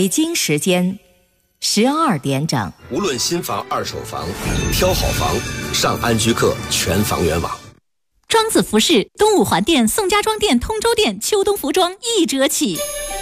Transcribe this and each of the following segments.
北京时间12点整。 无论新房、二手房，挑好房，上安居客全房源网。 庄子服饰东五环店、宋家庄店、通州店秋冬服装1折起。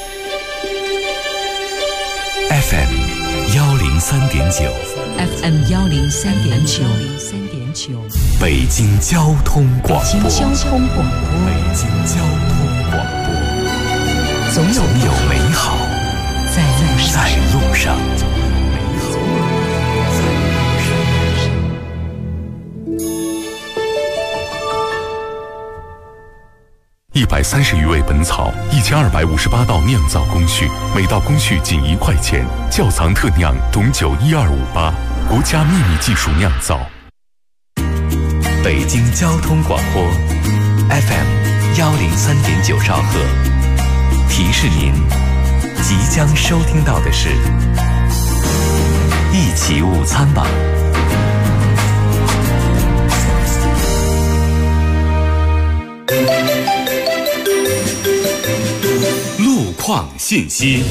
FM 103.9 FM 103.9 北京交通广播。 北京交通广播。 北京交通广播。总有美好在路上。130余味本草，1258道酿造工序，每道工序仅1块钱。窖藏特酿董酒12588，国家秘密技术酿造。北京交通广播 FM 103.9兆赫，提示您即将收听到的是一起午餐吧。路况信息。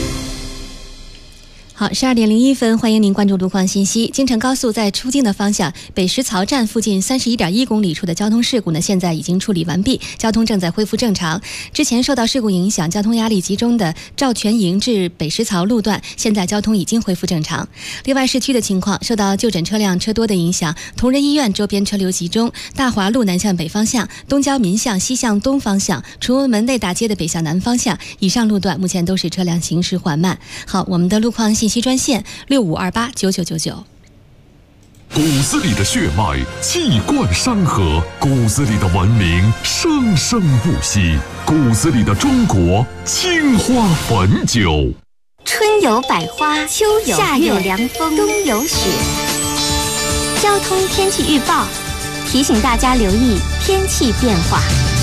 好，12点01分，欢迎您关注路况信息。京承高速在出京的方向，北石槽站附近31.1公里处的交通事故呢，现在已经处理完毕，交通正在恢复正常。之前受到事故影响，交通压力集中的赵全营至北石槽路段，现在交通已经恢复正常。另外，市区的情况，受到就诊车辆车多的影响，同仁医院周边车流集中，大华路南向北方向、东郊民巷西向东方向、崇文门内大街的北向南方向以上路段，目前都是车辆行驶缓慢。好，我们的路况信息专线65289999。 骨子里的血脉气贯山河，骨子里的文明生生不息，骨子里的中国青花汾酒。 春有百花，秋有夏有凉风，冬有雪。交通天气预报提醒大家留意天气变化。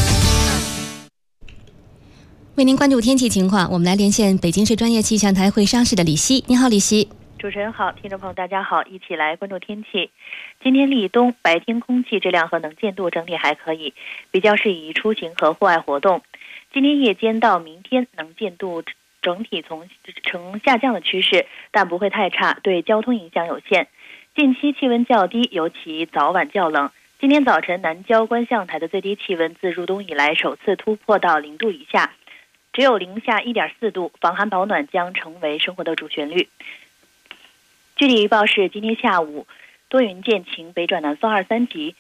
为您关注天气情况，我们来连线北京市专业气象台会商室的李希。你好，李希。 主持人好，听众朋友大家好，一起来关注天气。今天立冬，白天空气质量和能见度整体还可以，比较适宜出行和户外活动。今天夜间到明天能见度整体呈下降的趋势，但不会太差，对交通影响有限。近期气温较低，尤其早晚较冷。今天早晨南郊观象台的最低气温自入冬以来首次突破到0度以下，只有零下1.4度，防寒保暖将成为生活的主旋律。具体预报是今天下午多云见晴，北转南风2、3级，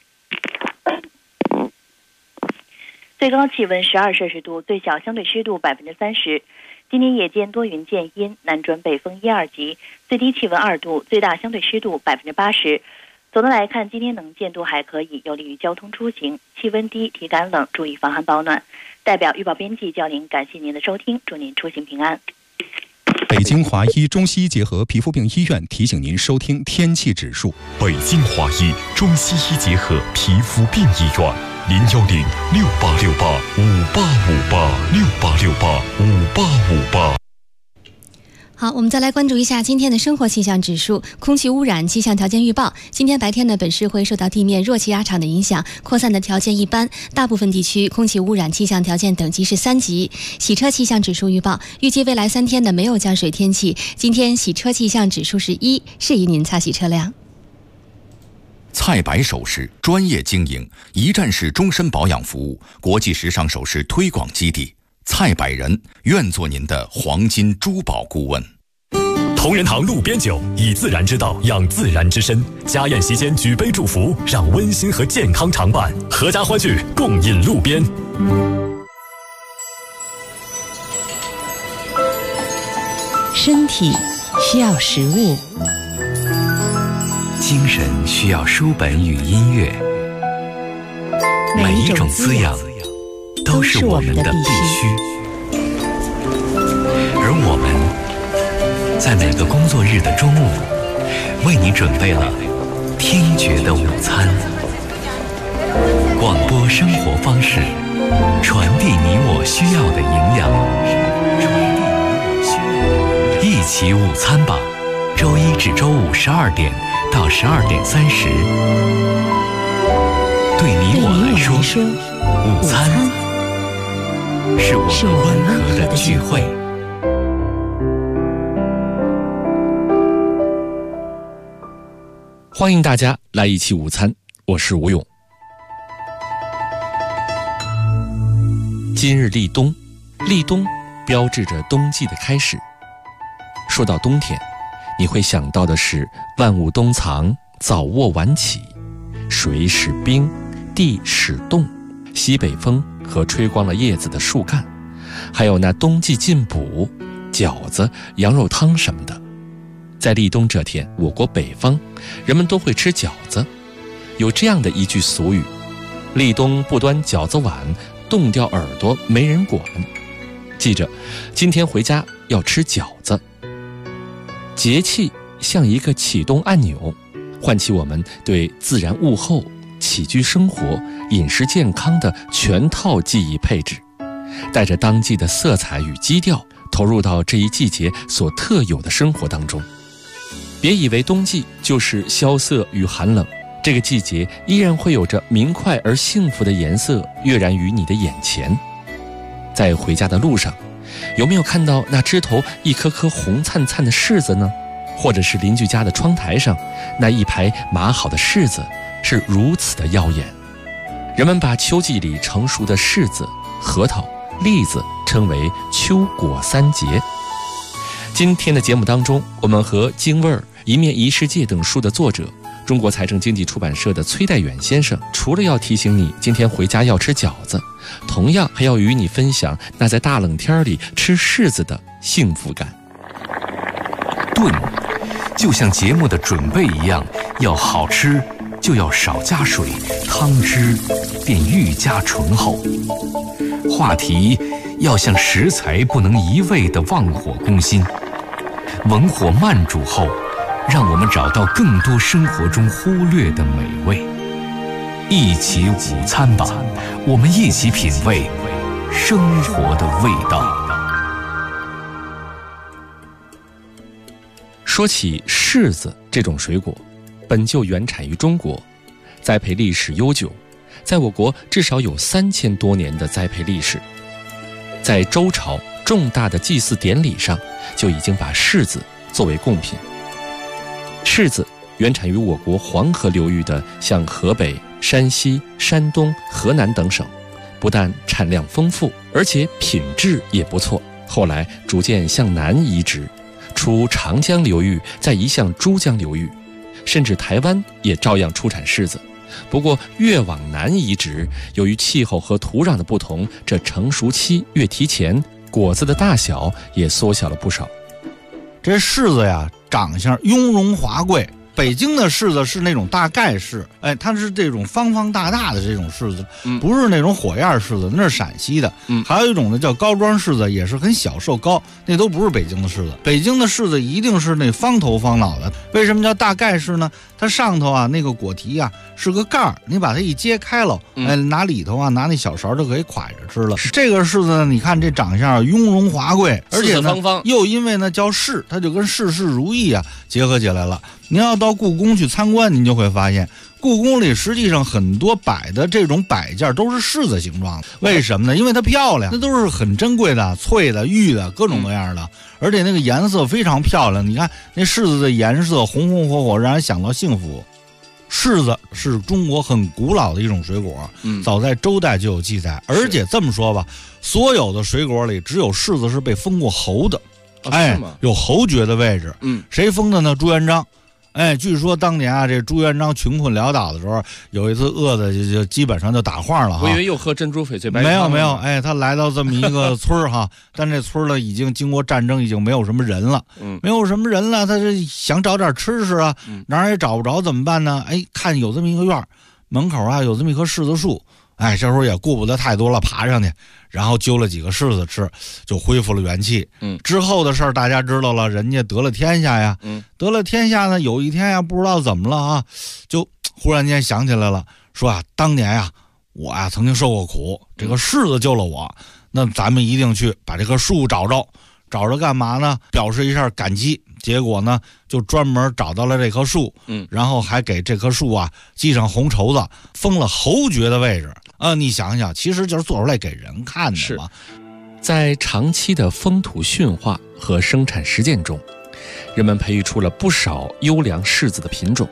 最高气温12摄氏度，最小相对湿度30%。今天夜间多云见阴，南转北风1、2级，最低气温2度，最大相对湿度80%。总的来看，今天能见度还可以，有利于交通出行。气温低，体感冷，注意防寒保暖。代表预报编辑叫您感谢您的收听，祝您出行平安。 北京华医中西医结合皮肤病医院提醒您收听天气指数。 北京华医中西医结合皮肤病医院，0106868585858，68685858。 好，我们再来关注一下今天的生活气象指数。空气污染气象条件预报，今天白天呢，本市会受到地面弱气压场的影响，扩散的条件一般，大部分地区空气污染气象条件等级是3级。洗车气象指数预报，预计未来3天的没有降水天气，今天洗车气象指数是1，适宜您擦洗车辆。 蔡白首饰专业经营，一站式终身保养服务，国际时尚首饰推广基地。蔡百人愿做您的黄金珠宝顾问。 同仁堂路边酒，以自然之道养自然之身。家宴席间举杯祝福，让温馨和健康常伴。阖家欢聚，共饮路边。 身体需要食物， 精神需要书本与音乐，每一种滋养都是我们的必须，而我们在每个工作日的中午，为你准备了听觉的午餐。广播生活方式，传递你我需要的营养。一起午餐吧，周一至周五12点到12点30。对你我来说，午餐是我们温和的聚会。 欢迎大家来一起午餐，我是吴勇。今日立冬，立冬标志着冬季的开始。说到冬天，你会想到的是万物冬藏，早卧晚起，水始冰，地始冻，西北风和吹光了叶子的树干，还有那冬季进补、饺子、羊肉汤什么的。在立冬这天，我国北方人们都会吃饺子。有这样的一句俗语：立冬不端饺子碗，冻掉耳朵没人管。记着，今天回家要吃饺子。节气像一个启动按钮，唤起我们对自然物候、起居生活、饮食健康的全套记忆配置，带着当季的色彩与基调，投入到这一季节所特有的生活当中。别以为冬季就是萧瑟与寒冷，这个季节依然会有着明快而幸福的颜色跃然于你的眼前。在回家的路上，有没有看到那枝头一颗颗红灿灿的柿子呢？或者是邻居家的窗台上那一排码好的柿子是如此的耀眼。人们把秋季里成熟的柿子、核桃、栗子称为秋果三节。今天的节目当中，我们和京味儿、一面一世界等书的作者，中国财政经济出版社的崔代远先生，除了要提醒你今天回家要吃饺子，同样还要与你分享那在大冷天里吃柿子的幸福感。 炖就像节目的准备一样，要好吃就要少加水，汤汁便愈加醇厚。话题要像食材不能一味地忘火攻心，文火慢煮后，让我们找到更多生活中忽略的美味。一起午餐吧，我们一起品味生活的味道。 说起柿子这种水果，本就原产于中国，栽培历史悠久，在我国至少有3000多年的栽培历史。在周朝重大的祭祀典礼上，就已经把柿子作为贡品。柿子原产于我国黄河流域的像河北、山西、山东、河南等省，不但产量丰富，而且品质也不错。后来逐渐向南移植，出长江流域，再移向珠江流域，甚至台湾也照样出产柿子。不过越往南移植，由于气候和土壤的不同，这成熟期越提前，果子的大小也缩小了不少。 这柿子呀，长相雍容华贵。北京的柿子是那种大盖柿，它是这种方方大大的这种柿子，不是那种火焰柿子，那是陕西的。还有一种呢叫高庄柿子，也是很小瘦高，那都不是北京的柿子。北京的柿子一定是那方头方脑的。为什么叫大盖柿呢？它上头啊那个果皮啊是个盖儿，你把它一揭开了，拿里头啊拿那小勺就可以蒯着吃了。这个柿子呢，你看这长相雍容华贵，而且呢又因为呢叫柿，它就跟事事如意啊结合起来了。您要到故宫去参观，您就会发现故宫里实际上很多摆的这种摆件都是柿子形状的。为什么呢？因为它漂亮，那都是很珍贵的、翠的、玉的，各种各样的，而且那个颜色非常漂亮。你看那柿子的颜色红红火火，让人想到幸福。柿子是中国很古老的一种水果，早在周代就有记载。而且这么说吧，所有的水果里只有柿子是被封过侯的，有侯爵的位置。谁封的呢？朱元璋。据说当年啊，这朱元璋穷困潦倒的时候，有一次饿的就基本上就打晃了哈。 我以为又喝珍珠翡翠白没有，他来到这么一个村哈，但这村呢已经经过战争，已经没有什么人了，没有什么人了，他是想找点吃吃啊，哪儿也找不着，怎么办呢？看有这么一个院门口啊有这么一棵柿子树，这时候也顾不得太多了，爬上去，然后揪了几个柿子吃，就恢复了元气。之后的事儿大家知道了，人家得了天下呀，得了天下呢，有一天呀，不知道怎么了啊，就忽然间想起来了，说啊，当年呀，我呀曾经受过苦，这个柿子救了我，那咱们一定去把这棵树找着干嘛呢？表示一下感激。结果呢，就专门找到了这棵树，然后还给这棵树啊系上红绸子，封了侯爵的位置。你想想，其实就是做出来给人看的嘛。 在长期的风土驯化和生产实践中，人们培育出了不少优良柿子的品种，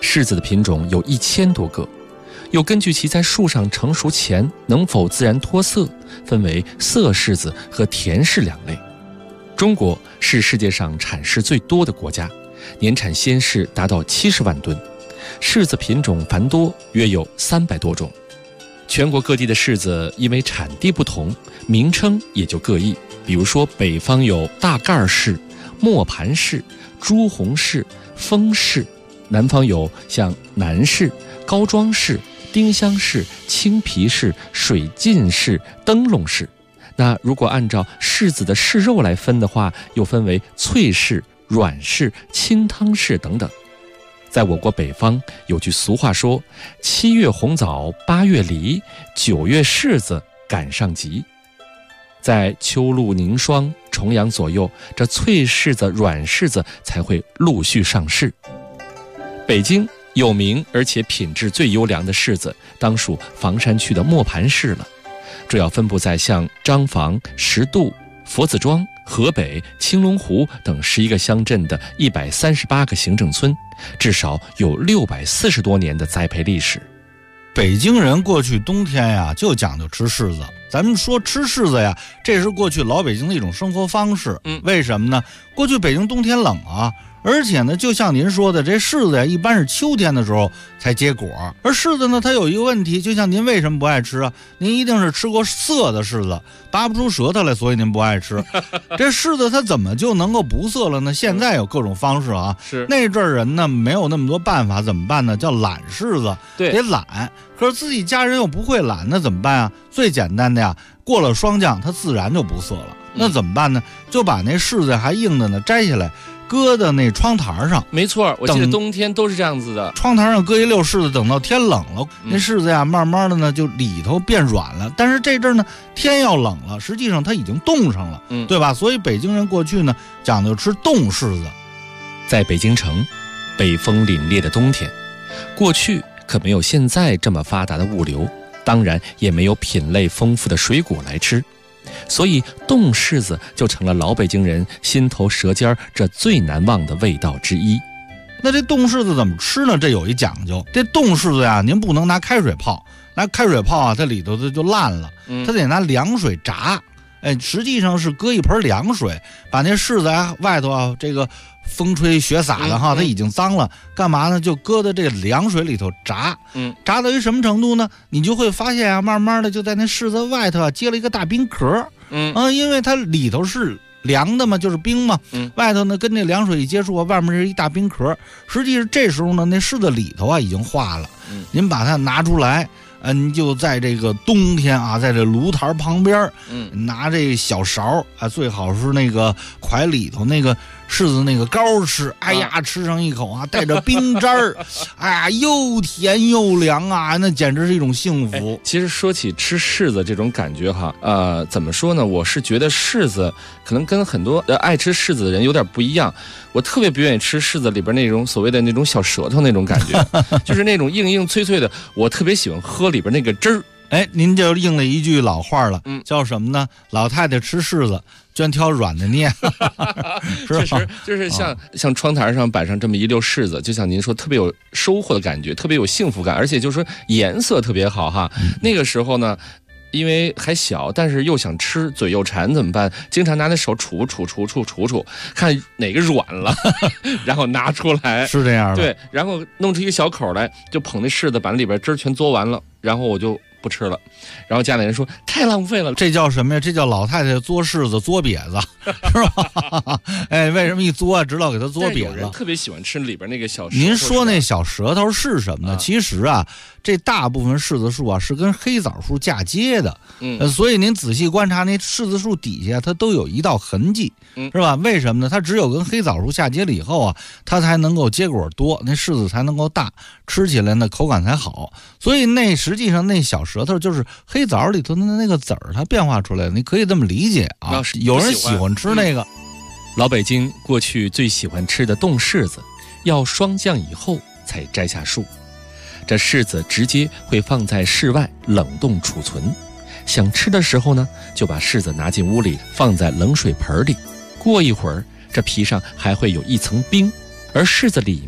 柿子的品种有1000多个，又根据其在树上成熟前能否自然脱色，分为涩柿子和甜柿两类。中国是世界上产柿最多的国家，年产鲜柿达到70万吨，柿子品种繁多，约有300多种。全国各地的柿子因为产地不同，名称也就各异。比如说北方有大盖柿、磨盘柿、朱红柿、枫柿，南方有像南柿、高庄柿、丁香柿、青皮柿、水浸柿、灯笼柿。那如果按照柿子的柿肉来分的话，又分为脆柿、软柿、清汤柿等等。在我国北方有句俗话说，7月红枣8月梨，9月柿子赶上集。在秋露凝霜、重阳左右，这脆柿子、软柿子才会陆续上市。北京有名而且品质最优良的柿子，当属房山区的磨盘柿了。主要分布在像张房、石渡、佛子庄、河北、青龙湖等11个乡镇的138个行政村，至少有640多年的栽培历史。 北京人过去冬天呀，就讲究吃柿子。咱们说吃柿子呀，这是过去老北京的一种生活方式。为什么呢？过去北京冬天冷啊，而且呢，就像您说的，这柿子呀，一般是秋天的时候才结果。而柿子呢，它有一个问题，就像您为什么不爱吃啊？您一定是吃过涩的柿子，拔不出舌头来，所以您不爱吃。这柿子它怎么就能够不涩了呢？现在有各种方式啊。 是那阵儿人呢，没有那么多办法，怎么办呢？叫懒柿子， 对， 得懒。可是自己家人又不会懒，那怎么办啊？最简单的呀，过了霜降，它自然就不涩了。那怎么办呢？就把那柿子还硬的呢摘下来，搁到那窗台上。 没错，我记得冬天都是这样子的。 窗台上搁一溜柿子，等到天冷了，那柿子呀，慢慢的呢就里头变软了。但是这阵呢，天要冷了，实际上它已经冻上了，对吧？所以北京人过去呢讲究吃冻柿子。 在北京城，北风凛冽的冬天，过去可没有现在这么发达的物流，当然也没有品类丰富的水果来吃，所以冻柿子就成了老北京人心头舌尖这最难忘的味道之一。 那这冻柿子怎么吃呢？这有一讲究。这冻柿子呀，您不能拿开水泡，拿开水泡啊，它里头就烂了，它得拿凉水炸。实际上是搁一盆凉水，把那柿子啊外头啊这个风吹雪洒的哈，它已经脏了，干嘛呢？就搁到这凉水里头炸。炸到一什么程度呢？你就会发现啊，慢慢的就在那柿子外头啊接了一个大冰壳。因为它里头是凉的嘛，就是冰嘛，外头呢跟那凉水一接触啊，外面是一大冰壳。实际上这时候呢，那柿子里头啊已经化了。您把它拿出来，你就在这个冬天啊，在这炉台旁边，拿这小勺啊，最好是那个蒯里头那个柿子那个膏吃，哎呀，吃上一口啊，带着冰渣儿，哎呀，又甜又凉啊，那简直是一种幸福。 其实说起吃柿子这种感觉哈，怎么说呢？我是觉得柿子可能跟很多爱吃柿子的人有点不一样。我特别不愿意吃柿子里边那种所谓的那种小舌头那种感觉，就是那种硬硬脆脆的。我特别喜欢喝里边那个汁儿。 您就应了一句老话了，叫什么呢？老太太吃柿子，专挑软的捏。 确实，就是像窗台上摆上这么一溜柿子，就像您说，特别有收获的感觉，特别有幸福感，而且就是说颜色特别好哈。那个时候呢，因为还小，但是又想吃，嘴又馋，怎么办？经常拿那手杵，看哪个软了，然后拿出来。 是这样的。 对，然后弄出一个小口来，就捧那柿子，把那里边汁儿全嘬完了，然后我就不吃了。然后家里人说太浪费了。 这叫什么呀？这叫老太太嘬柿子嘬瘪子，是吧？为什么一嘬啊，知道给它嘬瘪了？ 特别喜欢吃里边那个小舌头。 您说那小舌头是什么呢？其实啊，这大部分柿子树啊是跟黑枣树嫁接的。所以您仔细观察那柿子树底下，它都有一道痕迹，是吧？为什么呢？它只有跟黑枣树嫁接了以后啊，它才能够结果多，那柿子才能够大，吃起来呢口感才好。所以那实际上那小舌头就是黑枣里头的那个籽儿，它变化出来的，你可以这么理解啊。有人喜欢吃那个。 老北京过去最喜欢吃的冻柿子，要霜降以后才摘下树，这柿子直接会放在室外冷冻储存。想吃的时候呢，就把柿子拿进屋里，放在冷水盆里。过一会儿，这皮上还会有一层冰，而柿子里面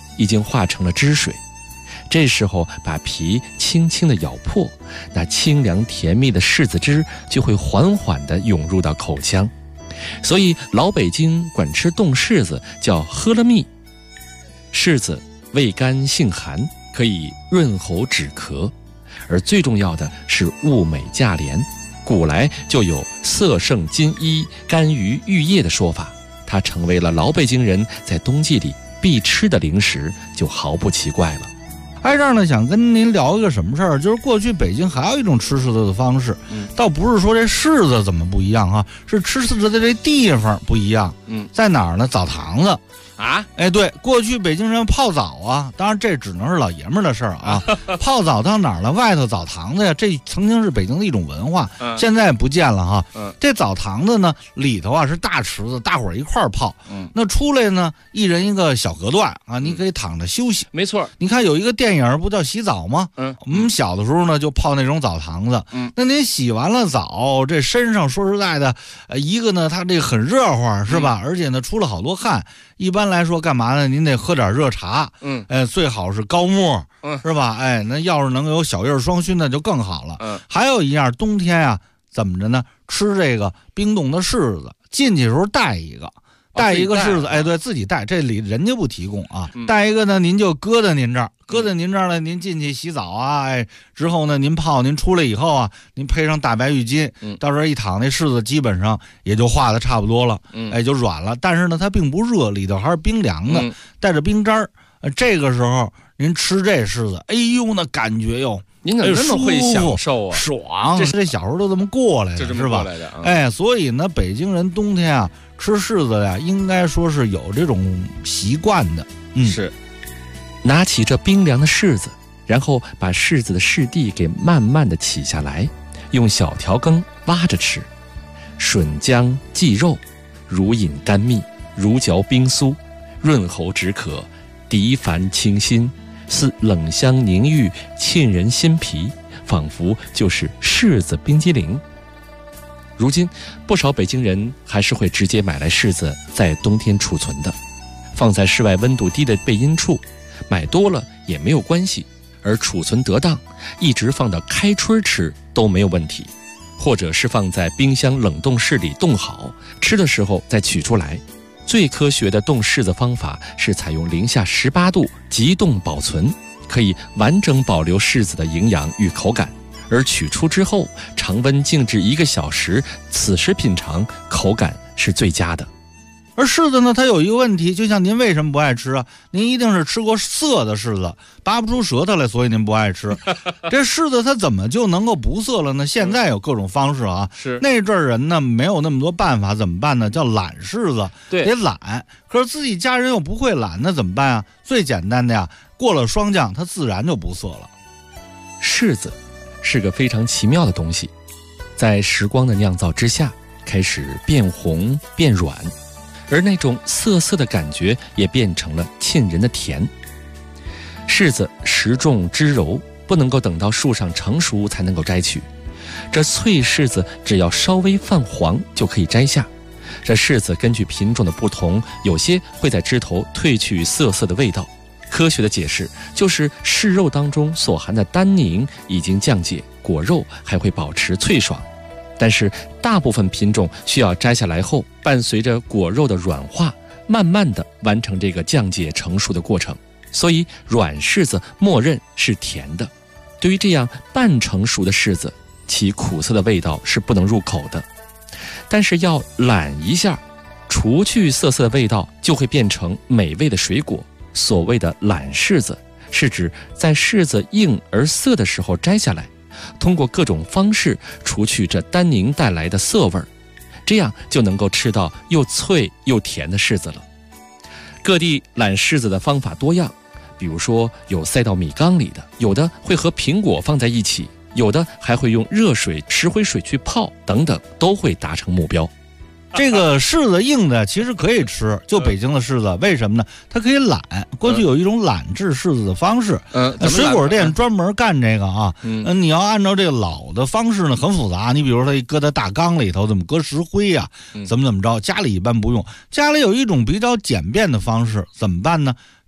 已经化成了汁水。这时候把皮轻轻地咬破，那清凉甜蜜的柿子汁就会缓缓地涌入到口腔。所以老北京管吃冻柿子叫喝了蜜。柿子味甘性寒，可以润喉止咳，而最重要的是物美价廉。古来就有色胜金衣，甘于玉叶的说法，它成为了老北京人在冬季里必吃的零食，就毫不奇怪了。 这儿呢，想跟您聊一个什么事儿，就是过去北京还有一种吃柿子的方式，倒不是说这柿子怎么不一样是吃柿子的这地方不一样。在哪儿呢？澡堂子啊！ 对，过去北京人泡澡啊，当然这只能是老爷们儿的事儿啊。泡澡到哪儿了？外头澡堂子呀，这曾经是北京的一种文化，现在不见了这澡堂子呢，里头是大池子，大伙儿一块儿泡。那出来呢，一人一个小隔断啊，你可以躺着休息。 没错， 你看有一个电影不叫洗澡吗？我们小的时候呢就泡那种澡堂子。那您洗完了澡，这身上说实在的，一个呢它这个很热乎是吧？而且呢出了好多汗。一般来说干嘛呢？您得喝点热茶，最好是高沫，是吧？那要是能有小叶双熏那就更好了。还有一样，冬天啊，怎么着呢？吃这个冰冻的柿子，进去的时候带一个柿子，对自己带，这里人家不提供啊。带一个呢，您就搁在您这儿了，您进去洗澡啊，之后呢，您泡，您出来以后啊，您配上大白浴巾，到这儿一躺，那柿子基本上也就化的差不多了，就软了。但是呢，它并不热，里头还是冰凉的，带着冰渣儿。这个时候您吃这柿子，那感觉哟。 您怎么这么会享受啊？ 爽！这小时候都这么过来的，是吧？所以呢，北京人冬天啊吃柿子呀，应该说是有这种习惯的。 是，拿起这冰凉的柿子，然后把柿子的柿蒂给慢慢的起下来，用小条羹挖着吃，吮姜忌肉，如饮甘蜜，如嚼冰酥，润喉止渴，涤烦清心。似冷香凝玉，沁人心脾，仿佛就是柿子冰激凌。如今不少北京人还是会直接买来柿子在冬天储存的，放在室外温度低的背阴处，买多了也没有关系，而储存得当，一直放到开春吃都没有问题。或者是放在冰箱冷冻室里冻好，吃的时候再取出来。最科学的冻柿子方法是采用零下18度急冻保存，可以完整保留柿子的营养与口感，而取出之后常温静置1个小时，此时品尝口感是最佳的。 而柿子呢，它有一个问题，就像您为什么不爱吃啊？您一定是吃过涩的柿子，拔不出舌头来，所以您不爱吃。这柿子它怎么就能够不涩了呢？现在有各种方式啊。 是那阵儿人呢没有那么多办法，怎么办呢？叫懒柿子， 对， 得懒。可是自己家人又不会懒，那怎么办啊？最简单的呀，过了霜降，它自然就不涩了。 柿子是个非常奇妙的东西，在时光的酿造之下，开始变红变软。而那种涩涩的感觉也变成了沁人的甜。柿子时重枝柔，不能够等到树上成熟才能够摘取。这脆柿子只要稍微泛黄就可以摘下。这柿子根据品种的不同，有些会在枝头褪去涩涩的味道。科学的解释就是柿肉当中所含的单宁已经降解，果肉还会保持脆爽。但是大部分品种需要摘下来后，伴随着果肉的软化，慢慢的完成这个降解成熟的过程，所以软柿子默认是甜的。对于这样半成熟的柿子，其苦涩的味道是不能入口的。但是要懒一下，除去涩涩的味道，就会变成美味的水果。所谓的懒柿子，是指在柿子硬而涩的时候摘下来，通过各种方式除去这单宁带来的涩味儿，这样就能够吃到又脆又甜的柿子了。各地揽柿子的方法多样，比如说有塞到米缸里的，有的会和苹果放在一起，有的还会用热水、石灰水去泡，等等，都会达成目标。 这个柿子硬的其实可以吃，就北京的柿子，为什么呢？它可以揽。过去有一种揽制柿子的方式，水果店专门干这个啊。你要按照这个老的方式呢，很复杂。你比如说它搁在大缸里头，怎么搁石灰呀？怎么着？家里一般不用。家里有一种比较简便的方式，怎么办呢？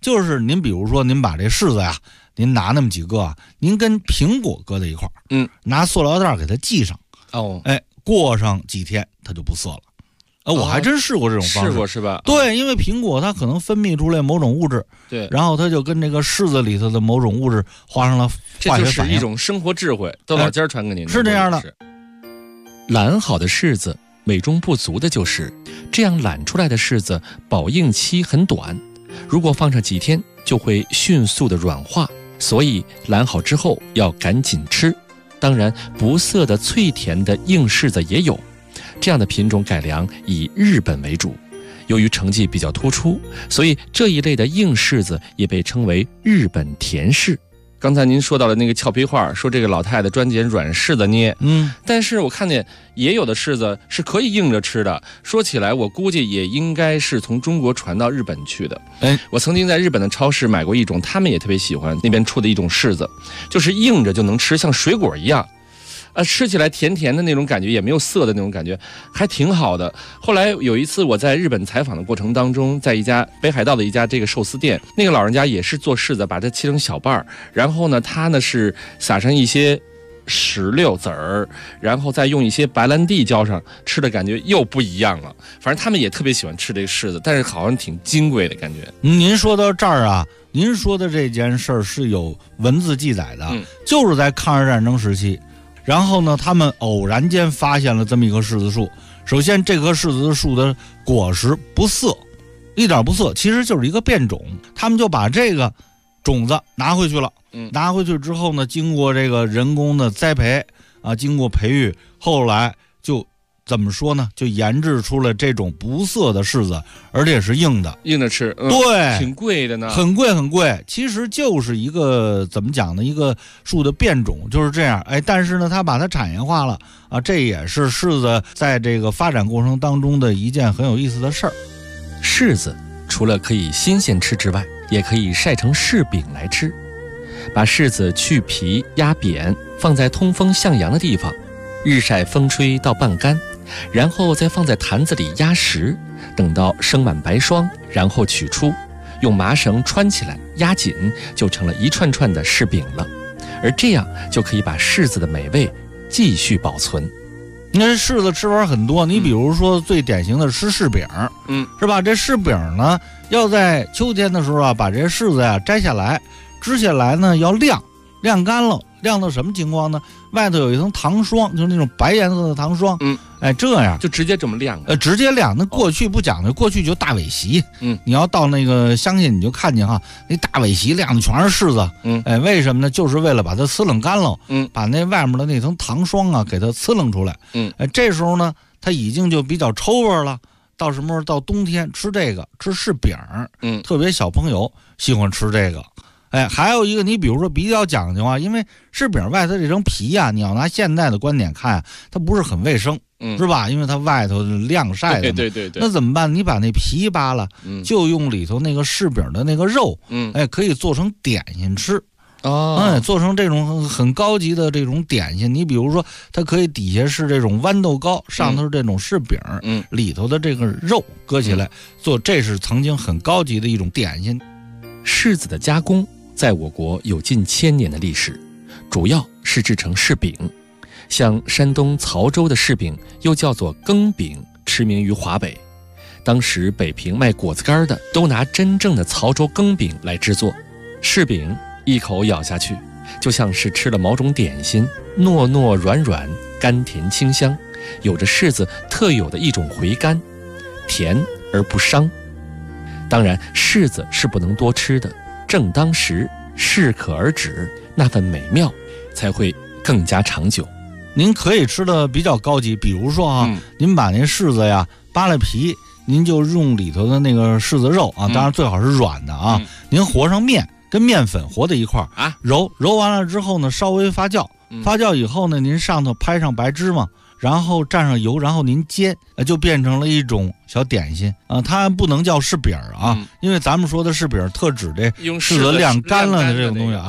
就是您比如说您把这柿子呀，您拿那么几个啊，您跟苹果搁在一块儿，拿塑料袋给它系上，过上几天它就不涩了。我还真试过这种方式， 试过是吧？ 对，因为苹果它可能分泌出来某种物质， 对， 然后它就跟这个柿子里头的某种物质发生了化学反应。 这就是一种生活智慧，窦老尖传给您的， 是这样的。 揽好的柿子，美中不足的就是这样揽出来的柿子保硬期很短，如果放上几天就会迅速的软化，所以揽好之后要赶紧吃。当然，不涩的脆甜的硬柿子也有。这样的品种改良以日本为主，由于成绩比较突出，所以这一类的硬柿子也被称为日本甜柿。刚才您说到了那个俏皮话，说这个老太太专捡软柿子捏，但是我看见也有的柿子是可以硬着吃的。说起来，我估计也应该是从中国传到日本去的。我曾经在日本的超市买过一种，他们也特别喜欢那边出的一种柿子，就是硬着就能吃，像水果一样。吃起来甜甜的那种感觉，也没有涩的那种感觉，还挺好的。后来有一次我在日本采访的过程当中，在一家北海道的一家这个寿司店，那个老人家也是做柿子，把它切成小瓣儿，然后呢，他呢是撒上一些石榴籽儿，然后再用一些白兰地浇上，吃的感觉又不一样了。反正他们也特别喜欢吃这个柿子，但是好像挺金贵的感觉。 您说到这儿啊，您说的这件事儿是有文字记载的，就是在抗日战争时期。然后呢，他们偶然间发现了这么一棵柿子树。首先，这棵柿子树的果实不涩，一点不涩，其实就是一个变种。他们就把这个种子拿回去了。拿回去之后呢，经过这个人工的栽培啊，经过培育，后来就怎么说呢？就研制出了这种不涩的柿子，而且是硬的， 硬着吃， 对， 挺贵的呢， 很贵很贵。其实就是一个怎么讲呢？一个树的变种就是这样。但是呢，它把它产业化了啊，这也是柿子在这个发展过程当中的一件很有意思的事儿。 柿子除了可以新鲜吃之外，也可以晒成柿饼来吃。把柿子去皮压扁，放在通风向阳的地方，日晒风吹到半干，然后再放在坛子里压实，等到生满白霜，然后取出，用麻绳穿起来压紧，就成了一串串的柿饼了。而这样就可以把柿子的美味继续保存。 那柿子吃法很多，你比如说最典型的吃柿饼，是吧？这柿饼呢，要在秋天的时候啊，把这柿子呀摘下来，支下来呢要晾干了。晾到什么情况呢？外头有一层糖霜，就是那种白颜色的糖霜。这样就直接这么晾。 直接晾。那过去不讲究，过去就大尾席。你要到那个乡下，你就看见哈，那大尾席晾的全是柿子。为什么呢？就是为了把它呲冷干了。把那外面的那层糖霜啊，给它呲冷出来。这时候呢，它已经就比较抽味了。到什么时候？到冬天吃这个，吃柿饼。特别小朋友喜欢吃这个。还有一个，你比如说比较讲究啊，因为柿饼外头这层皮啊，你要拿现在的观点看，它不是很卫生，是吧？因为它外头晾晒的， 对。 那怎么办？你把那皮扒了，就用里头那个柿饼的那个肉，可以做成点心吃。做成这种很高级的这种点心。你比如说，它可以底下是这种豌豆糕，上头是这种柿饼，里头的这个肉搁起来做，这是曾经很高级的一种点心。 柿子的加工在我国有近1000年的历史，主要是制成柿饼。像山东曹州的柿饼又叫做羹饼，驰名于华北。当时北平卖果子干的都拿真正的曹州羹饼来制作。柿饼一口咬下去，就像是吃了某种点心，糯糯软软，甘甜清香，有着柿子特有的一种回甘，甜而不伤。当然，柿子是不能多吃的，正当时，适可而止，那份美妙才会更加长久。 您可以吃的比较高级，比如说啊，您把那柿子呀扒了皮，您就用里头的那个柿子肉啊，当然最好是软的啊，您和上面，跟面粉和在一块儿揉完了之后呢，稍微发酵，发酵以后呢，您上头拍上白芝麻，然后蘸上油，然后您煎，就变成了一种小点心啊。它不能叫柿饼啊，因为咱们说的柿饼特指这柿子晾干了的这种东西啊。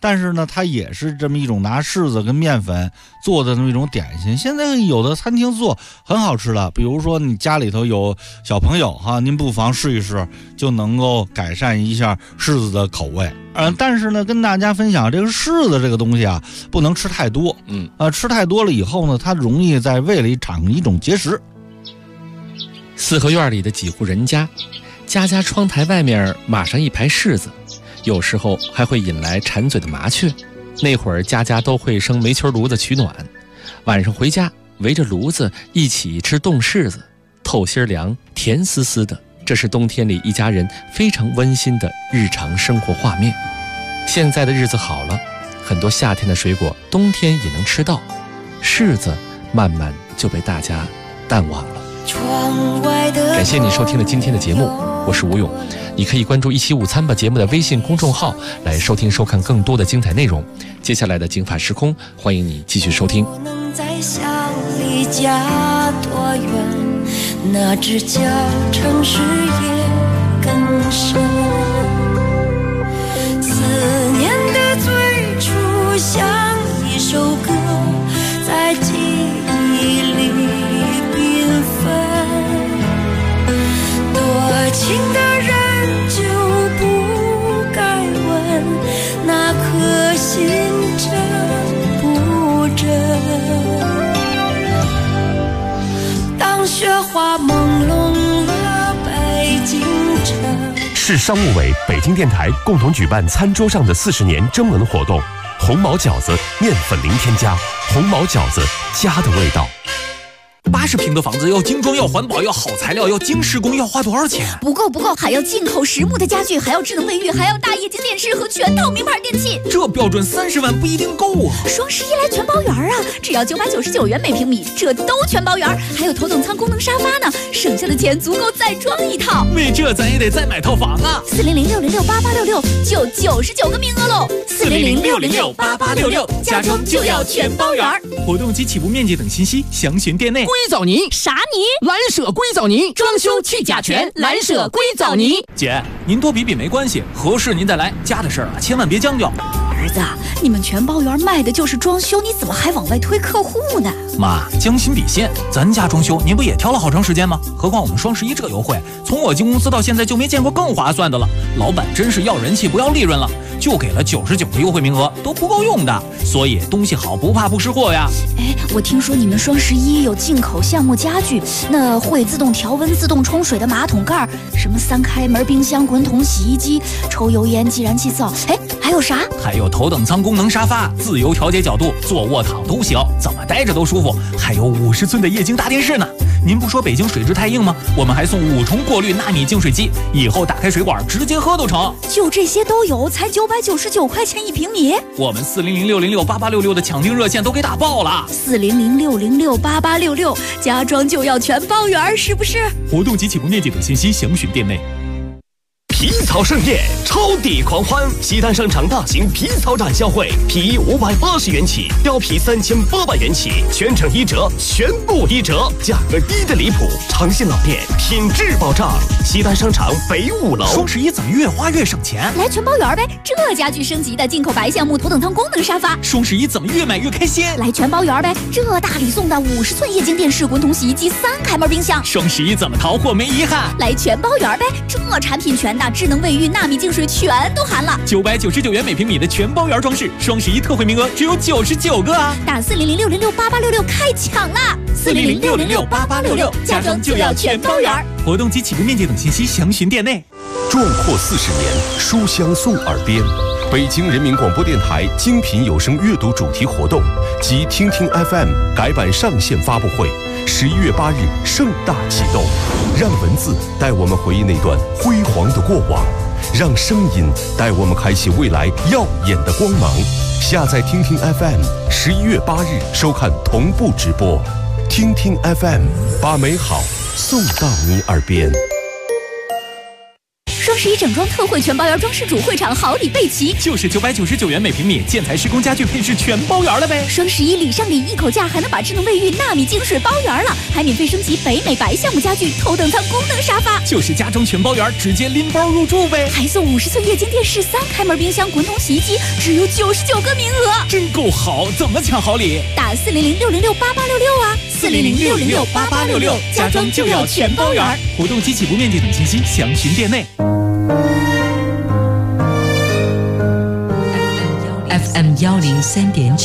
但是呢，它也是这么一种拿柿子跟面粉做的那么一种点心。现在有的餐厅做很好吃了，比如说你家里头有小朋友哈，您不妨试一试，就能够改善一下柿子的口味。但是呢，跟大家分享这个柿子这个东西啊，不能吃太多。吃太多了以后呢，它容易在胃里产生一种结石。 四合院里的几户人家，家家窗台外面码上一排柿子，有时候还会引来馋嘴的麻雀。那会儿家家都会生煤球炉子取暖，晚上回家围着炉子一起吃冻柿子，透心凉，甜丝丝的。这是冬天里一家人非常温馨的日常生活画面。现在的日子好了，很多夏天的水果冬天也能吃到，柿子慢慢就被大家淡忘了。感谢你收听了今天的节目，我是吴勇。你可以关注一起午餐吧节目的微信公众号来收听收看更多的精彩内容。接下来的经法时空，欢迎你继续收听。 在想离家多远，那只叫城市也更深。思念的最初像一首歌，在记忆里缤纷。多情的人就不该问那颗心真不真。当雪花朦胧了北京城。 市商务委、北京电台共同举办餐桌上的40年征文活动，红毛饺子面粉零添加，红毛饺子家的味道。 80平的房子要精装，要环保，要好材料，要精施工，要花多少钱？ 不够，还要进口实木的家具，还要智能卫浴，还要大液晶电视和全套名牌电器。 这标准30万不一定够啊！ 双11来全包圆啊，只要999元每平米，这都全包圆，还有头等舱功能沙发呢，省下的钱足够再装一套。 为这咱也得再买套房啊 ！400-606-8866就99个名额喽！400-606-8866，家装就要全包圆。 活动及起步面积等信息详询店内。 硅藻泥啥泥？ 蓝舍硅藻泥，装修去甲醛，蓝舍硅藻泥。 姐，您多比比没关系，合适您再来，家的事儿啊，千万别将就。 儿子，你们全包圆卖的就是装修，你怎么还往外推客户呢？ 妈，将心比心，咱家装修您不也挑了好长时间吗？何况我们双11这优惠，从我进公司到现在就没见过更划算的了。老板真是要人气不要利润了，就给了99个优惠名额，都不够用的。所以东西好不怕不识货呀。 哎，我听说你们双11有进口橡木家具，那会自动调温、自动冲水的马桶盖，什么3开门冰箱、滚筒洗衣机、抽油烟计燃器灶，哎，还有啥？ 还有头等舱功能沙发，自由调节角度，坐卧躺都行，怎么待着都舒服。还有50寸的液晶大电视呢。您不说北京水质太硬吗？我们还送5重过滤纳米净水机，以后打开水管直接喝都成。 就这些都有，才999块钱1平米。 我们400-606-8866的抢订热线都给打爆了。 400-606-8866，家装就要全包圆，是不是？ 活动及起步面积等信息详询店内。 皮草盛宴，超抵狂欢！西单商场大型皮草展销会，皮衣580元起，貂皮3800元起，全程1折，全部1折，价格低的离谱，诚信老店，品质保障。西单商场北5楼。 双11怎么越花越省钱？ 来全包圆呗！这家具升级的进口白橡木头等舱功能沙发。 双11怎么越买越开心？ 来全包圆呗！这大礼送的50寸液晶电视、滚筒洗衣机、3开门冰箱。 双11怎么淘货没遗憾？ 来全包圆呗！这产品全的，智能卫浴、纳米净水全都含了。 999元每平米的全包圆装饰，双11特惠名额只有99个啊！ 打400-606-8866开抢啦！400-606-8866，家装就要全包圆。 活动及起步面积等信息详询店内。 壮阔40年，书香送耳边。北京人民广播电台精品有声阅读主题活动及听听 FM 改版上线发布会，11月8日盛大启动。让文字带我们回忆那段辉煌的过往，让声音带我们开启未来耀眼的光芒。下载听听 FM，11月8日收看同步直播。听听 FM， 把美好送到你耳边。 双11 双11整装特惠全包圆装饰主会场好礼备齐， 就是999元每平米，建材施工家具配饰全包圆了呗。 双11礼上礼一口价，还能把智能卫浴纳米净水包圆了，还免费升级北美白项目家具头等舱功能沙发， 就是家装全包圆，直接拎包入住呗。 还送50寸液晶电视、3开门冰箱、滚筒洗衣机，只有99个名额， 真够好！怎么抢好礼？ 打400-606-8866啊，400-606-8866，家装就要全包圆。 活动及起步面积等信息详询店内。 FM 103.9